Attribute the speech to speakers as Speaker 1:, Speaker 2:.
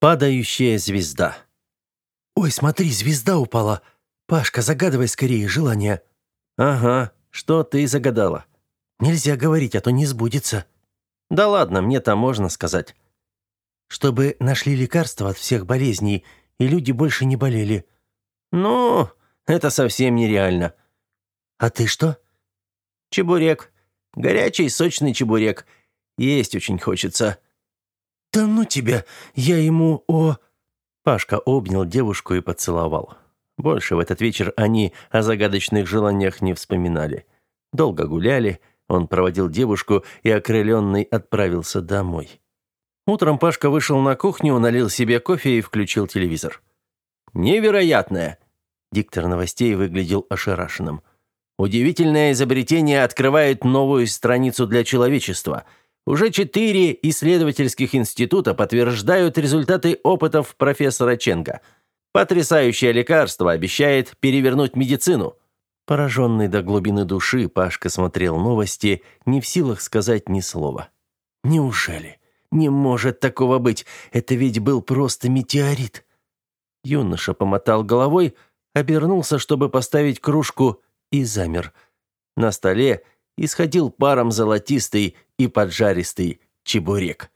Speaker 1: Падающая звезда.
Speaker 2: «Ой, смотри, звезда упала. Пашка, загадывай скорее желание».
Speaker 1: Ага, что ты загадала?
Speaker 2: «Нельзя говорить, а то не сбудется».
Speaker 1: Да ладно, мне-то можно сказать.
Speaker 2: «Чтобы нашли лекарства от всех болезней, и люди больше не болели».
Speaker 1: Ну, это совсем нереально.
Speaker 2: «А ты что?»
Speaker 1: Чебурек. Горячий, сочный чебурек. Есть очень хочется.
Speaker 2: «Да ну тебя! Я ему, о...»
Speaker 1: Пашка обнял девушку и поцеловал. Больше в этот вечер они о загадочных желаниях не вспоминали. Долго гуляли, он проводил девушку и, окрыленный, отправился домой. Утром Пашка вышел на кухню, налил себе кофе и включил телевизор. «Невероятное!» Диктор новостей выглядел ошарашенным. «Удивительное изобретение открывает новую страницу для человечества. Уже 4 исследовательских института подтверждают результаты опытов профессора Ченга. Потрясающее лекарство обещает перевернуть медицину». Пораженный до глубины души, Пашка смотрел новости, не в силах сказать ни слова.
Speaker 2: «Неужели? Не может такого быть. Это ведь был просто метеорит».
Speaker 1: Юноша помотал головой, обернулся, чтобы поставить кружку, и замер. На столе исходил паром золотистый и поджаристый чебурек.